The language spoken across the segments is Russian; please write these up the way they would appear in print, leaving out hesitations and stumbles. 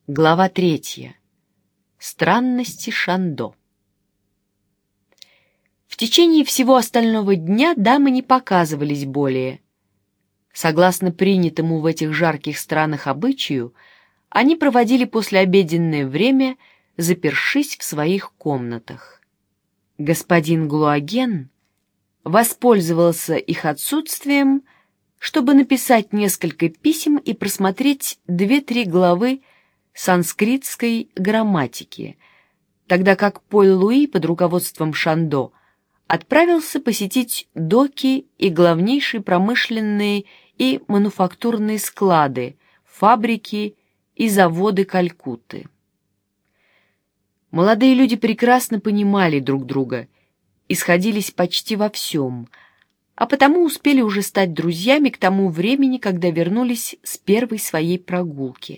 Глава 3. Странности Шандо. В течение всего остального дня дамы не показывались более. Согласно принятому в этих жарких странах обычаю, они проводили послеобеденное время, запершись в своих комнатах. Господин Глуаген воспользовался их отсутствием, чтобы написать несколько писем и просмотреть 2-3 главы санскритской грамматики, тогда как Поль-Луи под руководством Шандо отправился посетить доки и главнейшие промышленные и мануфактурные склады, фабрики и заводы Калькутты. Молодые люди прекрасно понимали друг друга и сходились почти во всем, а потому успели уже стать друзьями к тому времени, когда вернулись с первой своей прогулки.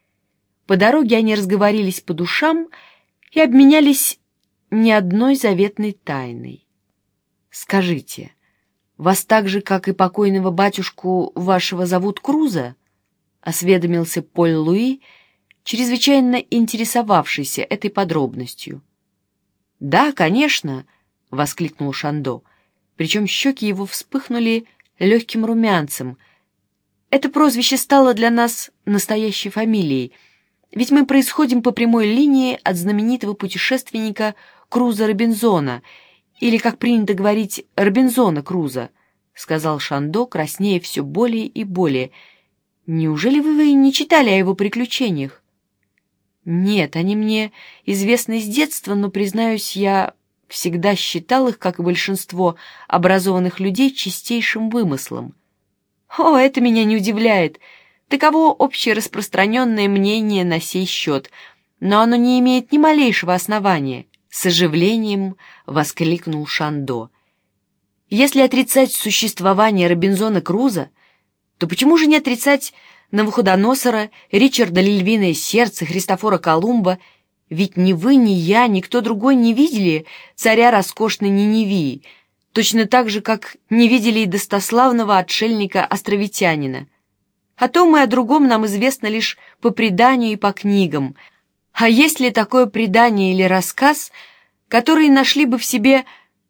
По дороге они разговорились по душам и обменялись не одной заветной тайной. «Скажите, вас так же, как и покойного батюшку вашего, зовут Крузо?» — осведомился Поль-Луи, чрезвычайно интересовавшийся этой подробностью. «Да, конечно!» — воскликнул Шандо, причем щеки его вспыхнули легким румянцем. «Это прозвище стало для нас настоящей фамилией, ведь мы происходим по прямой линии от знаменитого путешественника Крузо Робинзона, или, как принято говорить, Робинзона Крузо», — сказал Шандо, краснея все более и более. «Неужели вы не читали о его приключениях?» «Нет, они мне известны с детства, но, признаюсь, я всегда считал их, как и большинство образованных людей, чистейшим вымыслом». «О, это меня не удивляет. Таково общераспространенное мнение на сей счет, но оно не имеет ни малейшего основания», — с оживлением воскликнул Шандо. «Если отрицать существование Робинзона Крузо, то почему же не отрицать Навуходоносора, Ричарда Львиное Сердце, Христофора Колумба? Ведь ни вы, ни я, никто другой не видели царя роскошной Ниневии, точно так же, как не видели и достославного отшельника-островитянина. О том и о другом нам известно лишь по преданию и по книгам. А есть ли такое предание или рассказ, которые нашли бы в себе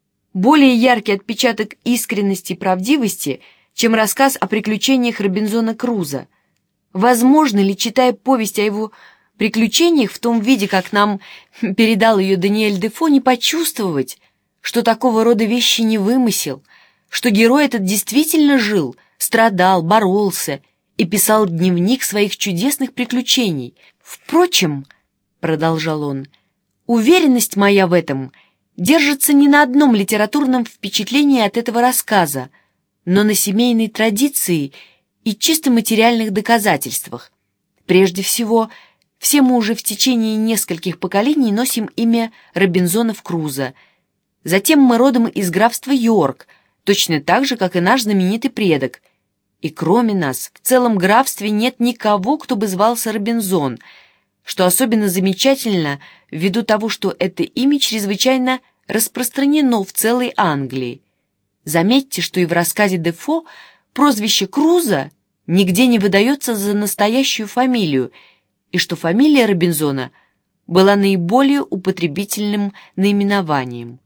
более яркий отпечаток искренности и правдивости, чем рассказ о приключениях Робинзона Крузо? Возможно ли, читая повесть о его приключениях в том виде, как нам передал ее Даниэль Дефо, не почувствовать, что такого рода вещи не вымысел, что герой этот действительно жил, страдал, боролся и писал дневник своих чудесных приключений? Впрочем, — продолжал он, — уверенность моя в этом держится не на одном литературном впечатлении от этого рассказа, но на семейной традиции и чисто материальных доказательствах. Прежде всего, все мы уже в течение нескольких поколений носим имя Робинзонов Крузо. Затем мы родом из графства Йорк, точно так же, как и наш знаменитый предок. И кроме нас, в целом графстве нет никого, кто бы звался Робинзон, что особенно замечательно ввиду того, что это имя чрезвычайно распространено в целой Англии. Заметьте, что и в рассказе Дефо прозвище Крузо нигде не выдается за настоящую фамилию, и что фамилия Робинзона была наиболее употребительным наименованием.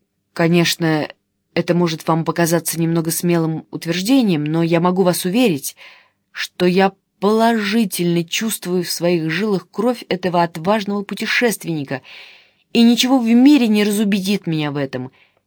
Конечно, это может вам показаться немного смелым утверждением, но я могу вас уверить, что я положительно чувствую в своих жилах кровь этого отважного путешественника, и ничего в мире не разубедит меня в этом.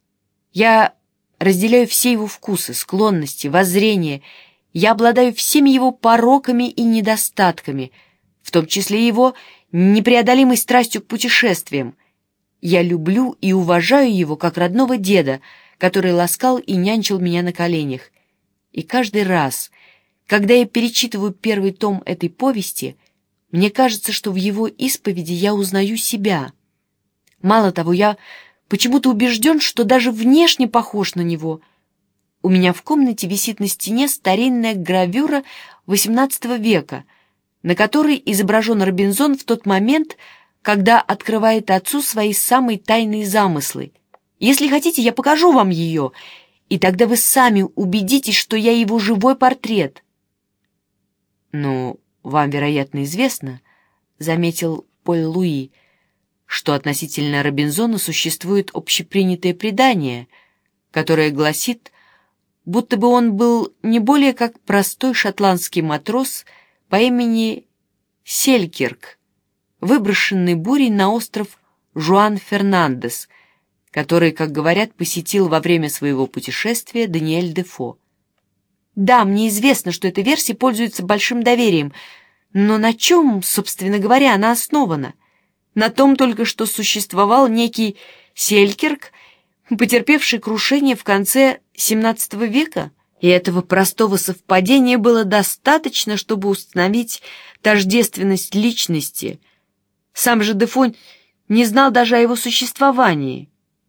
Я разделяю все его вкусы, склонности, воззрения, я обладаю всеми его пороками и недостатками, в том числе его непреодолимой страстью к путешествиям. Я люблю и уважаю его как родного деда, который ласкал и нянчил меня на коленях. И каждый раз, когда я перечитываю первый том этой повести, мне кажется, что в его исповеди я узнаю себя. Мало того, я почему-то убежден, что даже внешне похож на него. У меня в комнате висит на стене старинная гравюра XVIII века, на которой изображен Робинзон в тот момент, когда открывает отцу свои самые тайные замыслы. Если хотите, я покажу вам ее, и тогда вы сами убедитесь, что я его живой портрет. Ну, вам, вероятно, известно, заметил Поль Луи, что относительно Робинзона существует общепринятое предание, которое гласит, будто бы он был не более как простой шотландский матрос по имени Селькирк, выброшенный бурей на остров Жуан Фернандес, который, как говорят, посетил во время своего путешествия Даниэль Дефо. Да, мне известно, что эта версия пользуется большим доверием, но на чем, собственно говоря, она основана? На том только, что существовал некий Селькирк, потерпевший крушение в конце XVII века, и этого простого совпадения было достаточно, чтобы установить тождественность личности. Сам же Дефо не знал даже о его существовании.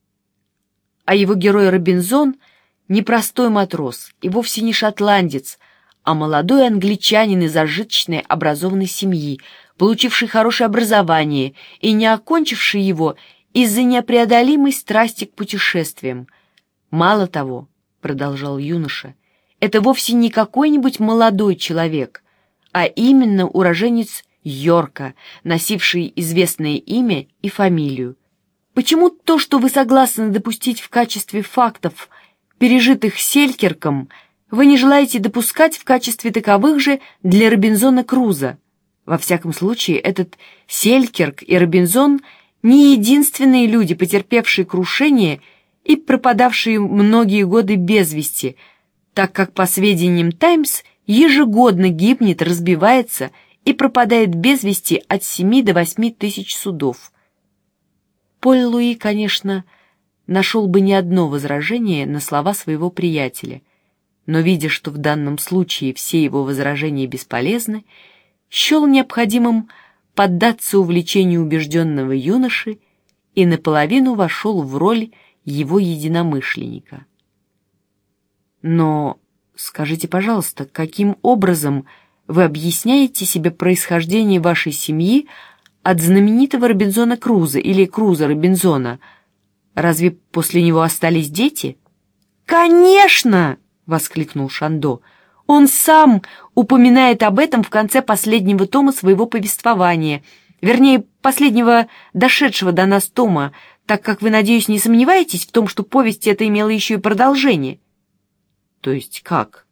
А его герой Робинзон — не простой матрос и вовсе не шотландец, а молодой англичанин из зажиточной образованной семьи, получивший хорошее образование и не окончивший его из-за непреодолимой страсти к путешествиям. «Мало того, — продолжал юноша, — это вовсе не какой-нибудь молодой человек, а именно уроженец Йорка, носивший известное имя и фамилию. Почему то, что вы согласны допустить в качестве фактов, пережитых Селькирком, вы не желаете допускать в качестве таковых же для Робинзона Круза? Во всяком случае, этот Селькирк и Робинзон не единственные люди, потерпевшие крушение и пропадавшие многие годы без вести, так как, по сведениям «Таймс», ежегодно гибнет, разбивается и пропадает без вести от 7 до 8 тысяч судов. Поль Луи, конечно, нашел бы не одно возражение на слова своего приятеля, но, видя, что в данном случае все его возражения бесполезны, счел необходимым поддаться увлечению убежденного юноши и наполовину вошел в роль его единомышленника. Но скажите, пожалуйста, каким образом вы объясняете себе происхождение вашей семьи от знаменитого Робинзона Круза или Круза Робинзона? Разве после него остались дети? «Конечно!» — воскликнул Шандо. «Он сам упоминает об этом в конце последнего тома своего повествования, вернее, последнего дошедшего до нас тома, так как вы, надеюсь, не сомневаетесь в том, что повесть эта имела еще и продолжение». «То есть как?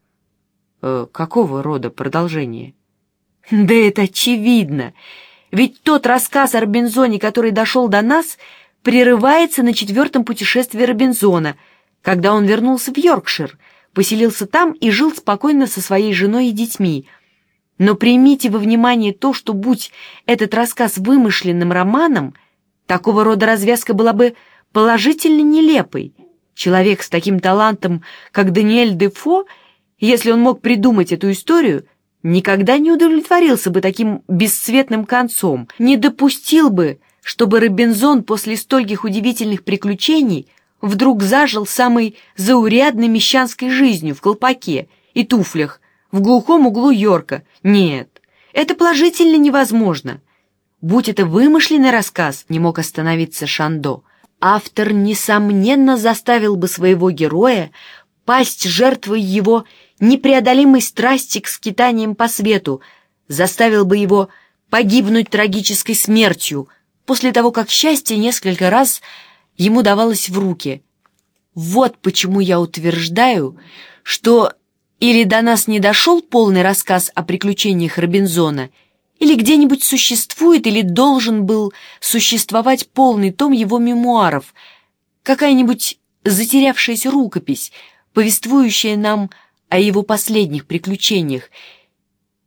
Какого рода продолжение?» «Да это очевидно. Ведь тот рассказ о Робинзоне, который дошел до нас, прерывается на 4-м путешествии Робинзона, когда он вернулся в Йоркшир, поселился там и жил спокойно со своей женой и детьми. Но примите во внимание то, что, будь этот рассказ вымышленным романом, такого рода развязка была бы положительно нелепой. Человек с таким талантом, как Даниэль Дефо, если он мог придумать эту историю, никогда не удовлетворился бы таким бесцветным концом, не допустил бы, чтобы Робинзон после стольких удивительных приключений вдруг зажил самой заурядной мещанской жизнью в колпаке и туфлях в глухом углу Йорка. Нет, это положительно невозможно. Будь это вымышленный рассказ, не мог остановиться Шандо, автор, несомненно, заставил бы своего героя пасть жертвой его непреодолимой страсти к скитаниям по свету, заставил бы его погибнуть трагической смертью, после того, как счастье несколько раз ему давалось в руки. Вот почему я утверждаю, что или до нас не дошел полный рассказ о приключениях Робинзона, или где-нибудь существует или должен был существовать полный том его мемуаров, какая-нибудь затерявшаяся рукопись, повествующая нам о его последних приключениях,